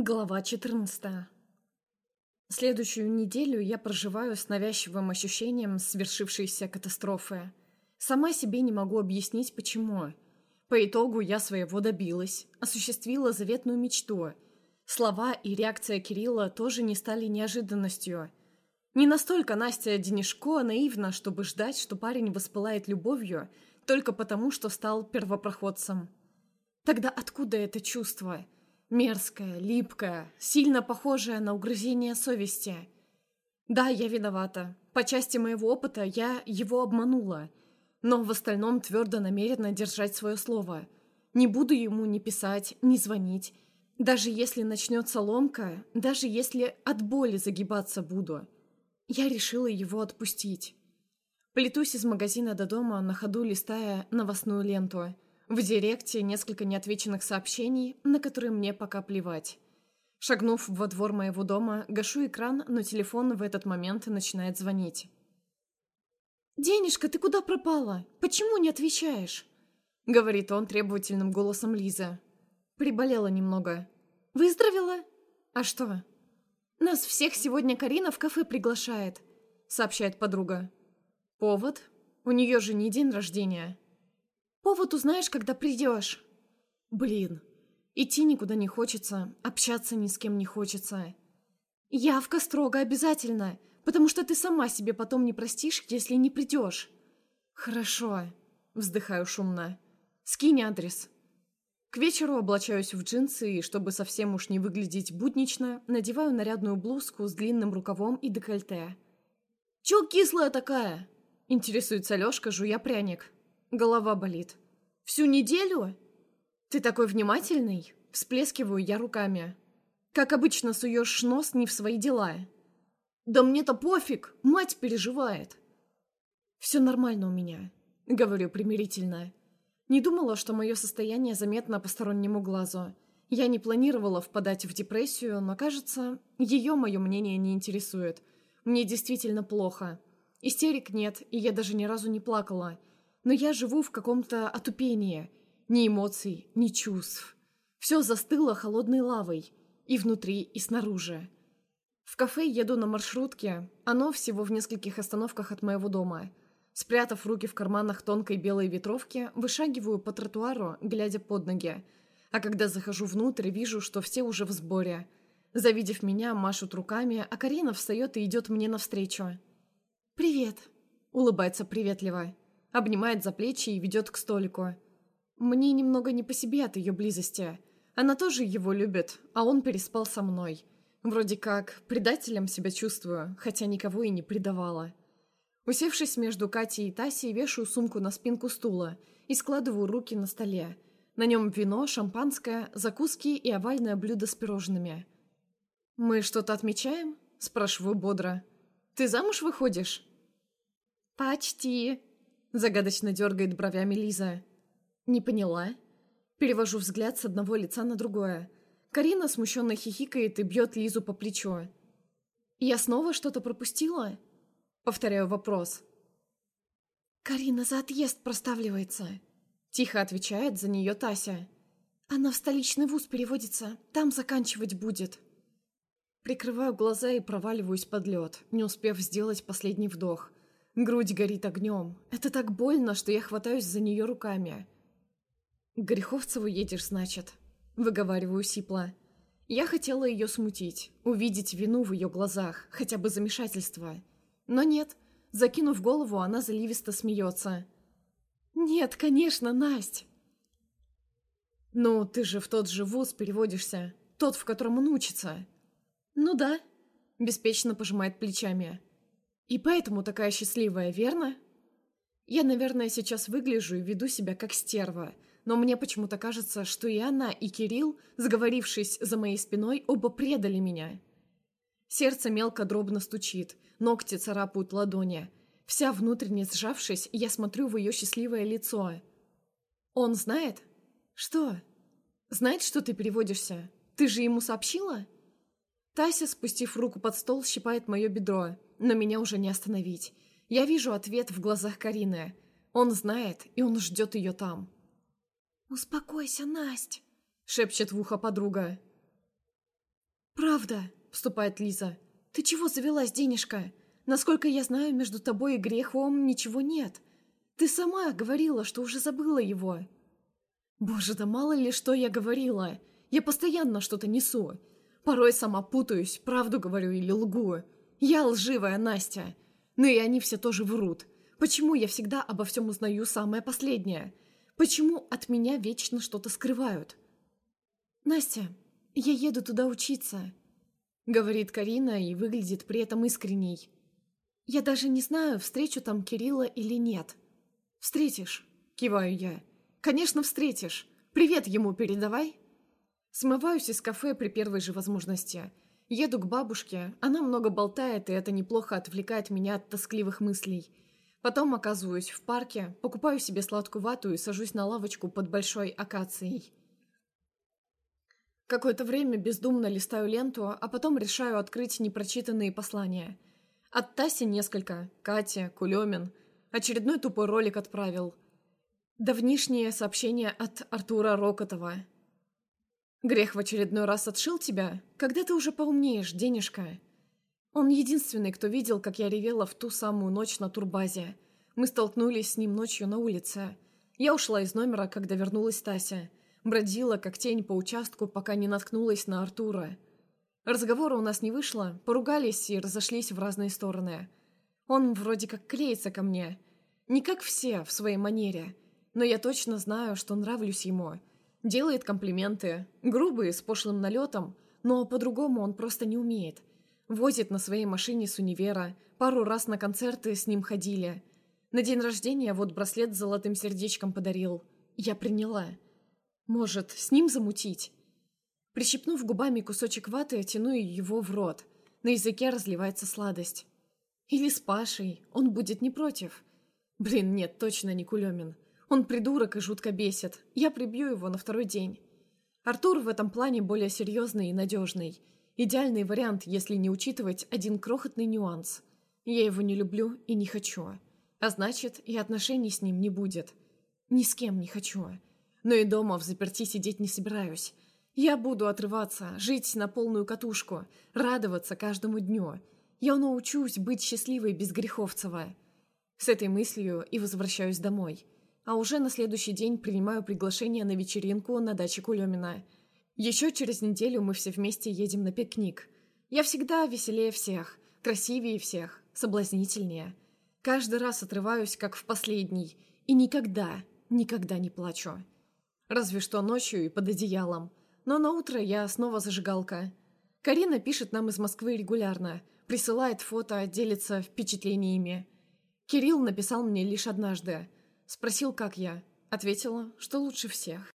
Глава 14. Следующую неделю я проживаю с навязчивым ощущением свершившейся катастрофы. Сама себе не могу объяснить, почему. По итогу я своего добилась, осуществила заветную мечту. Слова и реакция Кирилла тоже не стали неожиданностью. Не настолько Настя Денишко наивна, чтобы ждать, что парень воспылает любовью только потому, что стал первопроходцем. Тогда откуда это чувство? Мерзкое, липкое, сильно похожее на угрызение совести. Да, я виновата. По части моего опыта я его обманула. Но в остальном твердо намерена держать свое слово. Не буду ему ни писать, ни звонить. Даже если начнется ломка, даже если от боли загибаться буду. Я решила его отпустить. Плетусь из магазина до дома, на ходу листая новостную ленту. В директе несколько неотвеченных сообщений, на которые мне пока плевать. Шагнув во двор моего дома, гашу экран, но телефон в этот момент начинает звонить. «Денежка, ты куда пропала? Почему не отвечаешь?» — говорит он требовательным голосом Лизы. Приболела немного. «Выздоровела? А что?» «Нас всех сегодня Карина в кафе приглашает», — сообщает подруга. «Повод? У нее же не день рождения». «Повод узнаешь, когда придешь». Блин, идти никуда не хочется, общаться ни с кем не хочется. Явка строго обязательно, потому что ты сама себе потом не простишь, если не придешь. Хорошо, вздыхаю шумно. Скинь адрес. К вечеру облачаюсь в джинсы и, чтобы совсем уж не выглядеть буднично, надеваю нарядную блузку с длинным рукавом и декольте. «Чё кислая такая?» — интересуется Лёшка, жуя пряник. Голова болит. «Всю неделю?» «Ты такой внимательный?» Всплескиваю я руками. «Как обычно суешь нос не в свои дела». «Да мне-то пофиг, мать переживает». «Все нормально у меня», — говорю примирительно. Не думала, что мое состояние заметно постороннему глазу. Я не планировала впадать в депрессию, но, кажется, ее мое мнение не интересует. Мне действительно плохо. Истерик нет, и я даже ни разу не плакала. Но я живу в каком-то отупении. Ни эмоций, ни чувств. Все застыло холодной лавой. И внутри, и снаружи. В кафе еду на маршрутке. Оно всего в нескольких остановках от моего дома. Спрятав руки в карманах тонкой белой ветровки, вышагиваю по тротуару, глядя под ноги. А когда захожу внутрь, вижу, что все уже в сборе. Завидев меня, машут руками, а Карина встает и идет мне навстречу. «Привет», — улыбается приветливо. Обнимает за плечи и ведет к столику. Мне немного не по себе от ее близости. Она тоже его любит, а он переспал со мной. Вроде как предателем себя чувствую, хотя никого и не предавала. Усевшись между Катей и Тасей, вешаю сумку на спинку стула и складываю руки на столе. На нем вино, шампанское, закуски и овальное блюдо с пирожными. «Мы что-то отмечаем?» – спрашиваю бодро. «Ты замуж выходишь?» «Почти», – загадочно дергает бровями Лиза. «Не поняла?» Перевожу взгляд с одного лица на другое. Карина смущенно хихикает и бьет Лизу по плечу. «Я снова что-то пропустила?» Повторяю вопрос. «Карина за отъезд проставливается», — тихо отвечает за нее Тася. «Она в столичный вуз переводится, там заканчивать будет». Прикрываю глаза и проваливаюсь под лед, не успев сделать последний вдох. Грудь горит огнем. Это так больно, что я хватаюсь за нее руками. «К Греховцеву едешь, значит?» — выговариваю сипло. Я хотела ее смутить, увидеть вину в ее глазах, хотя бы замешательство. Но нет, закинув голову, она заливисто смеется. «Нет, конечно, Насть!» «Ну, ты же в тот же вуз переводишься, тот, в котором он учится». «Ну да», — беспечно пожимает плечами. «И поэтому такая счастливая, верно?» Я, наверное, сейчас выгляжу и веду себя как стерва, но мне почему-то кажется, что и она, и Кирилл, сговорившись за моей спиной, оба предали меня. Сердце мелко дробно стучит, ногти царапают ладони. Вся внутренне сжавшись, я смотрю в ее счастливое лицо. «Он знает?» «Что?» «Знает, что ты переводишься? Ты же ему сообщила?» Тася, спустив руку под стол, щипает мое бедро, но меня уже не остановить. Я вижу ответ в глазах Карины. Он знает, и он ждет ее там. «Успокойся, Насть», — шепчет в ухо подруга. «Правда», — вступает Лиза. «Ты чего завелась, денежка? Насколько я знаю, между тобой и Грехом ничего нет. Ты сама говорила, что уже забыла его». «Боже, да мало ли что я говорила. Я постоянно что-то несу. Порой сама путаюсь, правду говорю или лгу. Я лживая Настя. Ну и они все тоже врут. Почему я всегда обо всем узнаю самое последнее? Почему от меня вечно что-то скрывают?» «Настя, я еду туда учиться», — говорит Карина и выглядит при этом искренней. «Я даже не знаю, встречу там Кирилла или нет». «Встретишь», — киваю я. «Конечно, встретишь. Привет ему передавай». Смываюсь из кафе при первой же возможности. Еду к бабушке, она много болтает, и это неплохо отвлекает меня от тоскливых мыслей. Потом оказываюсь в парке, покупаю себе сладкую вату и сажусь на лавочку под большой акацией. Какое-то время бездумно листаю ленту, а потом решаю открыть непрочитанные послания. От Таси несколько, Катя, Кулемин. Очередной тупой ролик отправил. Давнишнее сообщение от Артура Рокотова. «Грех в очередной раз отшил тебя? Когда ты уже поумнеешь, денежка?» Он единственный, кто видел, как я ревела в ту самую ночь на турбазе. Мы столкнулись с ним ночью на улице. Я ушла из номера, когда вернулась Тася. Бродила, как тень по участку, пока не наткнулась на Артура. Разговора у нас не вышло, поругались и разошлись в разные стороны. Он вроде как клеится ко мне. Не как все, в своей манере. Но я точно знаю, что нравлюсь ему. Делает комплименты, грубые, с пошлым налетом, но по-другому он просто не умеет. Возит на своей машине с универа, пару раз на концерты с ним ходили. На день рождения вот браслет с золотым сердечком подарил. Я приняла. Может, с ним замутить? Прищипнув губами кусочек ваты, тяну его в рот. На языке разливается сладость. Или с Пашей, он будет не против. Блин, нет, точно не Кулемин. Он придурок и жутко бесит. Я прибью его на второй день. Артур в этом плане более серьезный и надежный. Идеальный вариант, если не учитывать один крохотный нюанс. Я его не люблю и не хочу. А значит, и отношений с ним не будет. Ни с кем не хочу. Но и дома взаперти сидеть не собираюсь. Я буду отрываться, жить на полную катушку, радоваться каждому дню. Я научусь быть счастливой без Греховцева. С этой мыслью и возвращаюсь домой. А уже на следующий день принимаю приглашение на вечеринку на даче Кулемина. Еще через неделю мы все вместе едем на пикник. Я всегда веселее всех, красивее всех, соблазнительнее. Каждый раз отрываюсь, как в последний, и никогда не плачу. Разве что ночью и под одеялом. Но на утро я снова зажигалка. Карина пишет нам из Москвы регулярно, присылает фото, делится впечатлениями. Кирилл написал мне лишь однажды. Спросил, как я. Ответила, что лучше всех.